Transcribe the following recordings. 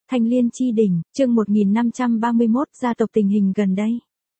Thanh Liên Chi Đỉnh, chương 1531, gia tộc tình hình gần đây.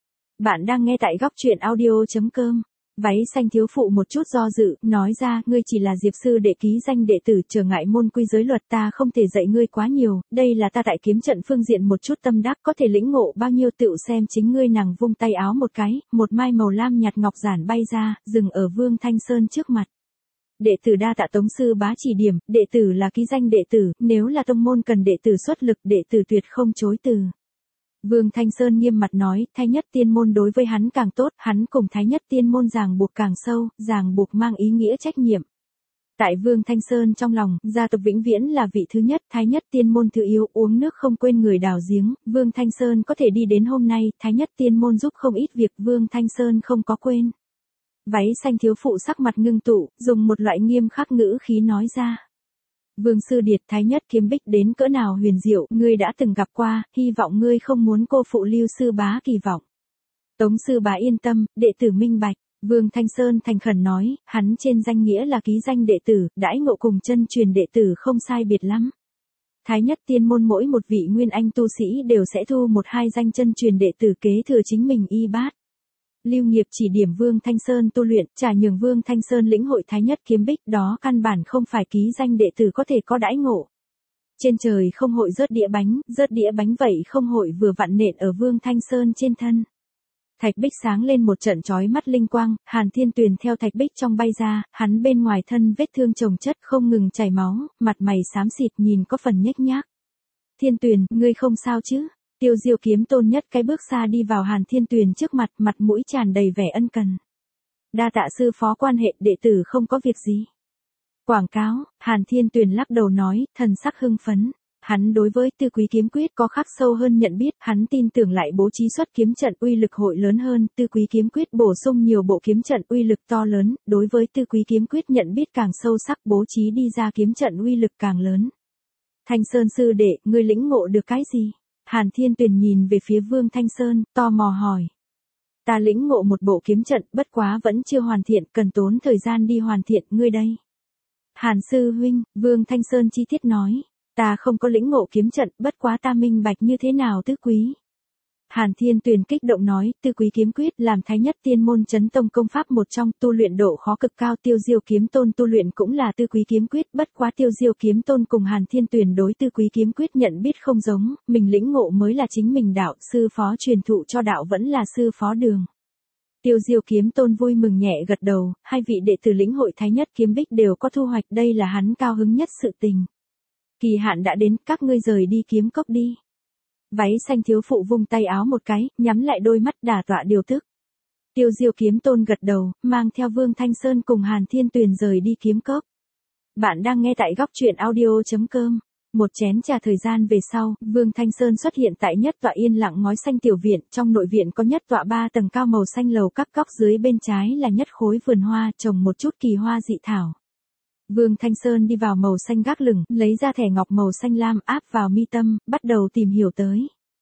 Bạn đang nghe tại góc truyện audio.com. Váy xanh thiếu phụ một chút do dự, nói ra, ngươi chỉ là Diệp sư đệ ký danh đệ tử, trở ngại môn quy giới luật, ta không thể dạy ngươi quá nhiều, đây là ta tại kiếm trận phương diện một chút tâm đắc, có thể lĩnh ngộ bao nhiêu tựu xem chính ngươi. Nàng vung tay áo một cái, một mai màu lam nhạt ngọc giản bay ra, dừng ở Vương Thanh Sơn trước mặt. Đệ tử đa tạ Tống sư bá chỉ điểm, đệ tử là ký danh đệ tử, nếu là tông môn cần đệ tử xuất lực, đệ tử tuyệt không chối từ. Vương Thanh Sơn nghiêm mặt nói, Thái Nhất Tiên môn đối với hắn càng tốt, hắn cùng Thái Nhất Tiên môn ràng buộc càng sâu, ràng buộc mang ý nghĩa trách nhiệm. Tại Vương Thanh Sơn trong lòng, gia tộc vĩnh viễn là vị thứ nhất, Thái Nhất Tiên môn thứ yếu, uống nước không quên người đào giếng, Vương Thanh Sơn có thể đi đến hôm nay, Thái Nhất Tiên môn giúp không ít việc, Vương Thanh Sơn không có quên. Váy xanh thiếu phụ sắc mặt ngưng tụ, dùng một loại nghiêm khắc ngữ khí nói ra. Vương sư điệt, Thái Nhất kiếm bích đến cỡ nào huyền diệu, ngươi đã từng gặp qua, hy vọng ngươi không muốn cô phụ Lưu sư bá kỳ vọng. Tống sư bá yên tâm, đệ tử minh bạch. Vương Thanh Sơn thành khẩn nói, hắn trên danh nghĩa là ký danh đệ tử, đãi ngộ cùng chân truyền đệ tử không sai biệt lắm. Thái Nhất Tiên môn mỗi một vị nguyên anh tu sĩ đều sẽ thu một hai danh chân truyền đệ tử kế thừa chính mình y bát. Lưu Nghiệp chỉ điểm Vương Thanh Sơn tu luyện, trả nhường Vương Thanh Sơn lĩnh hội Thái Nhất kiếm bích, đó căn bản không phải ký danh đệ tử có thể có đãi ngộ. Trên trời không hội rớt đĩa bánh vậy không hội vừa vặn nện ở Vương Thanh Sơn trên thân. Thạch bích sáng lên một trận chói mắt linh quang, Hàn Thiên Tuyền theo thạch bích trong bay ra, hắn bên ngoài thân vết thương chồng chất không ngừng chảy máu, mặt mày xám xịt nhìn có phần nhếch nhác. Thiên Tuyền, ngươi không sao chứ? Tiêu Diêu kiếm tôn nhất cái bước xa đi vào Hàn Thiên Tuyền trước mặt, mặt mũi tràn đầy vẻ ân cần. Đa tạ sư phó quan hệ, đệ tử không có việc gì. Quảng cáo, Hàn Thiên Tuyền lắc đầu nói, thần sắc hưng phấn. Hắn đối với Tư Quý kiếm quyết có khắc sâu hơn nhận biết, hắn tin tưởng lại bố trí xuất kiếm trận uy lực hội lớn hơn, Tư Quý kiếm quyết bổ sung nhiều bộ kiếm trận uy lực to lớn, đối với Tư Quý kiếm quyết nhận biết càng sâu sắc, bố trí đi ra kiếm trận uy lực càng lớn. Thanh Sơn sư đệ, ngươi lĩnh ngộ được cái gì? Hàn Thiên Tuyền nhìn về phía Vương Thanh Sơn, tò mò hỏi. Ta lĩnh ngộ một bộ kiếm trận, bất quá vẫn chưa hoàn thiện, cần tốn thời gian đi hoàn thiện, ngươi đây. Hàn sư huynh, Vương Thanh Sơn chi tiết nói, ta không có lĩnh ngộ kiếm trận, bất quá ta minh bạch như thế nào Tứ Quý. Hàn Thiên Tuyền kích động nói, Tư Quý kiếm quyết làm Thái Nhất Tiên môn chấn tông công pháp một trong, tu luyện độ khó cực cao, Tiêu Diêu kiếm tôn tu luyện cũng là Tư Quý kiếm quyết, bất quá Tiêu Diêu kiếm tôn cùng Hàn Thiên Tuyền đối Tư Quý kiếm quyết nhận biết không giống, mình lĩnh ngộ mới là chính mình đạo, sư phó truyền thụ cho đạo vẫn là sư phó đường. Tiêu Diêu kiếm tôn vui mừng nhẹ gật đầu, hai vị đệ tử lĩnh hội Thái Nhất kiếm bích đều có thu hoạch, đây là hắn cao hứng nhất sự tình. Kỳ hạn đã đến, các ngươi rời đi kiếm cốc đi. Váy xanh thiếu phụ vung tay áo một cái, nhắm lại đôi mắt đả tọa điều tức. Tiêu Diêu kiếm tôn gật đầu, mang theo Vương Thanh Sơn cùng Hàn Thiên Tuyền rời đi kiếm cốc. Bạn đang nghe tại góc truyện audio.com. Một chén trà thời gian về sau, Vương Thanh Sơn xuất hiện tại nhất tọa yên lặng ngói xanh tiểu viện, trong nội viện có nhất tọa 3 tầng cao màu xanh lầu, các góc dưới bên trái là nhất khối vườn hoa, trồng một chút kỳ hoa dị thảo. Vương Thanh Sơn đi vào màu xanh gác lửng, lấy ra thẻ ngọc màu xanh lam áp vào mi tâm, bắt đầu tìm hiểu tới.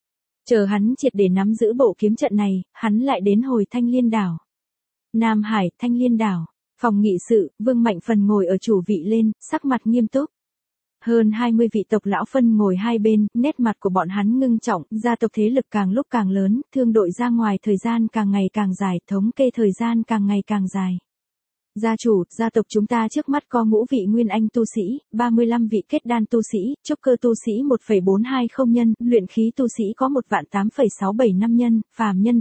Chờ hắn triệt để nắm giữ bộ kiếm trận này, hắn lại đến hồi Thanh Liên đảo. Nam Hải, Thanh Liên đảo, phòng nghị sự, Vương Mạnh Phần ngồi ở chủ vị lên, sắc mặt nghiêm túc. Hơn 20 vị tộc lão phân ngồi hai bên, nét mặt của bọn hắn ngưng trọng, gia tộc thế lực càng lúc càng lớn, thương đội ra ngoài thời gian càng ngày càng dài, thống kê thời gian càng ngày càng dài. Gia chủ, gia tộc chúng ta trước mắt có ngũ vị nguyên anh tu sĩ, 35 vị kết đan tu sĩ, trúc cơ tu sĩ 1,420 nhân, luyện khí tu sĩ có 1.867 nhân, phàm nhân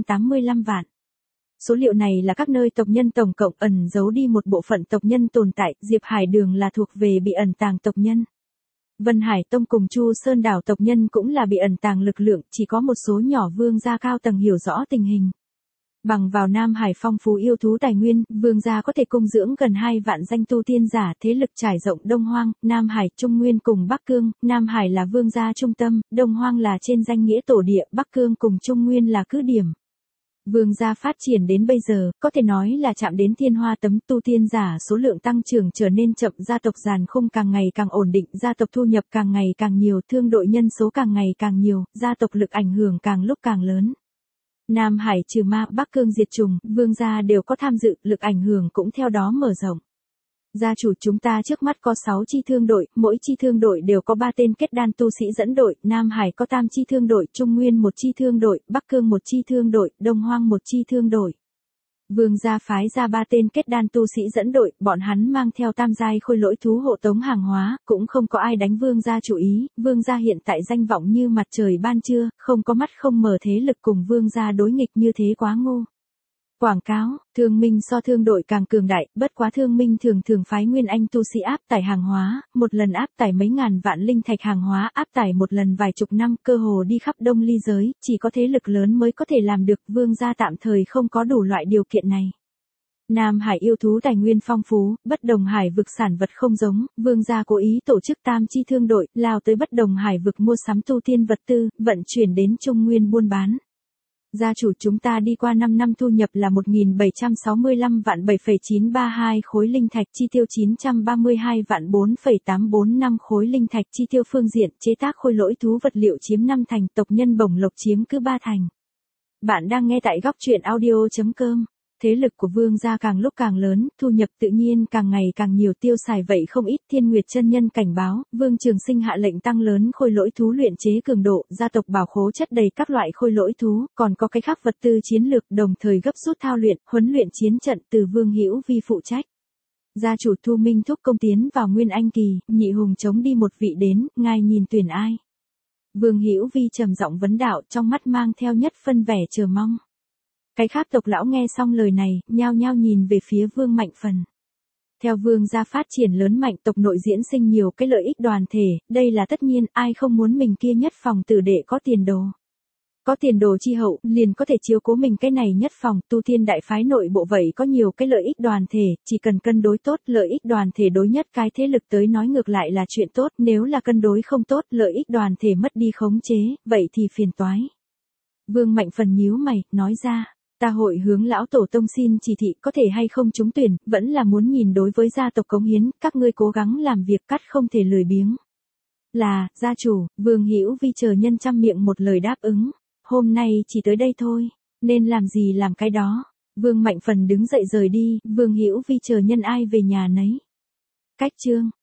785 vạn. Số liệu này là các nơi tộc nhân tổng cộng, ẩn giấu đi một bộ phận tộc nhân tồn tại, Diệp Hải Đường là thuộc về bị ẩn tàng tộc nhân. Vân Hải Tông cùng Chu Sơn đảo tộc nhân cũng là bị ẩn tàng lực lượng, chỉ có một số nhỏ vương gia cao tầng hiểu rõ tình hình. Bằng vào Nam Hải phong phú yêu thú tài nguyên, vương gia có thể cung dưỡng gần 2 vạn danh tu tiên giả, thế lực trải rộng Đông Hoang, Nam Hải, Trung Nguyên cùng Bắc Cương, Nam Hải là vương gia trung tâm, Đông Hoang là trên danh nghĩa tổ địa, Bắc Cương cùng Trung Nguyên là cứ điểm. Vương gia phát triển đến bây giờ, có thể nói là chạm đến thiên hoa tấm, tu tiên giả số lượng tăng trưởng trở nên chậm, gia tộc giàn khung càng ngày càng ổn định, gia tộc thu nhập càng ngày càng nhiều, thương đội nhân số càng ngày càng nhiều, gia tộc lực ảnh hưởng càng lúc càng lớn. Nam Hải trừ ma, Bắc Cương diệt trùng, vương gia đều có tham dự, lực ảnh hưởng cũng theo đó mở rộng. Gia chủ chúng ta trước mắt có 6 chi thương đội, mỗi chi thương đội đều có 3 tên kết đan tu sĩ dẫn đội, Nam Hải có Tam chi thương đội, Trung Nguyên một chi thương đội, Bắc Cương một chi thương đội, Đông Hoang một chi thương đội. Vương gia phái ra 3 tên kết đan tu sĩ dẫn đội, bọn hắn mang theo tam giai khôi lỗi thú hộ tống hàng hóa, cũng không có ai đánh vương gia chủ ý, vương gia hiện tại danh vọng như mặt trời ban trưa, không có mắt không mở thế lực cùng vương gia đối nghịch như thế quá ngu. Quảng cáo, thương minh so thương đội càng cường đại, bất quá thương minh thường phái nguyên anh tu sĩ áp tải hàng hóa, một lần áp tải mấy ngàn vạn linh thạch hàng hóa, áp tải một lần vài chục năm, cơ hồ đi khắp đông ly giới, chỉ có thế lực lớn mới có thể làm được, vương gia tạm thời không có đủ loại điều kiện này. Nam Hải yêu thú tài nguyên phong phú, bất đồng hải vực sản vật không giống, vương gia cố ý tổ chức tam chi thương đội, lao tới bất đồng hải vực mua sắm tu tiên vật tư, vận chuyển đến Trung Nguyên buôn bán. Gia chủ chúng ta đi qua 5 năm thu nhập là 1.765 vạn 7,932 khối linh thạch, chi tiêu 932 vạn 4,845 khối linh thạch, chi tiêu phương diện chế tác khôi lỗi thú vật liệu chiếm 5 thành, tộc nhân bổng lộc chiếm cứ 3 thành. Bạn đang nghe tại góc truyện audio.com. Thế lực của vương gia càng lúc càng lớn, thu nhập tự nhiên càng ngày càng nhiều, tiêu xài vậy không ít. Thiên Nguyệt chân nhân cảnh báo, Vương Trường Sinh hạ lệnh tăng lớn khôi lỗi thú luyện chế cường độ, gia tộc bảo khố chất đầy các loại khôi lỗi thú, còn có cái khác vật tư chiến lược, đồng thời gấp rút thao luyện, huấn luyện chiến trận từ Vương Hữu Vi phụ trách. Gia chủ Thu Minh thúc công tiến vào Nguyên Anh kỳ, nhị hùng chống đi một vị đến, ngài nhìn tuyển ai? Vương Hữu Vi trầm giọng vấn đạo, trong mắt mang theo nhất phân vẻ chờ mong. Cái khác tộc lão nghe xong lời này, nhao nhao nhìn về phía Vương Mạnh Phần. Theo vương gia phát triển lớn mạnh, tộc nội diễn sinh nhiều cái lợi ích đoàn thể, đây là tất nhiên, ai không muốn mình kia nhất phòng tử đệ có tiền đồ. Có tiền đồ chi hậu, liền có thể chiếu cố mình cái này nhất phòng, tu thiên đại phái nội bộ vậy có nhiều cái lợi ích đoàn thể, chỉ cần cân đối tốt, lợi ích đoàn thể đối nhất cái thế lực tới nói ngược lại là chuyện tốt, nếu là cân đối không tốt, lợi ích đoàn thể mất đi khống chế, vậy thì phiền toái. Vương Mạnh Phần nhíu mày, nói ra. Ta hội hướng lão tổ tông xin chỉ thị, có thể hay không trúng tuyển, vẫn là muốn nhìn đối với gia tộc cống hiến, các ngươi cố gắng làm việc cắt không thể lười biếng. Là, gia chủ, Vương Hữu Vi chờ nhân trăm miệng một lời đáp ứng, hôm nay chỉ tới đây thôi, nên làm gì làm cái đó. Vương Mạnh Phần đứng dậy rời đi, Vương Hữu Vi chờ nhân ai về nhà nấy. Cách chương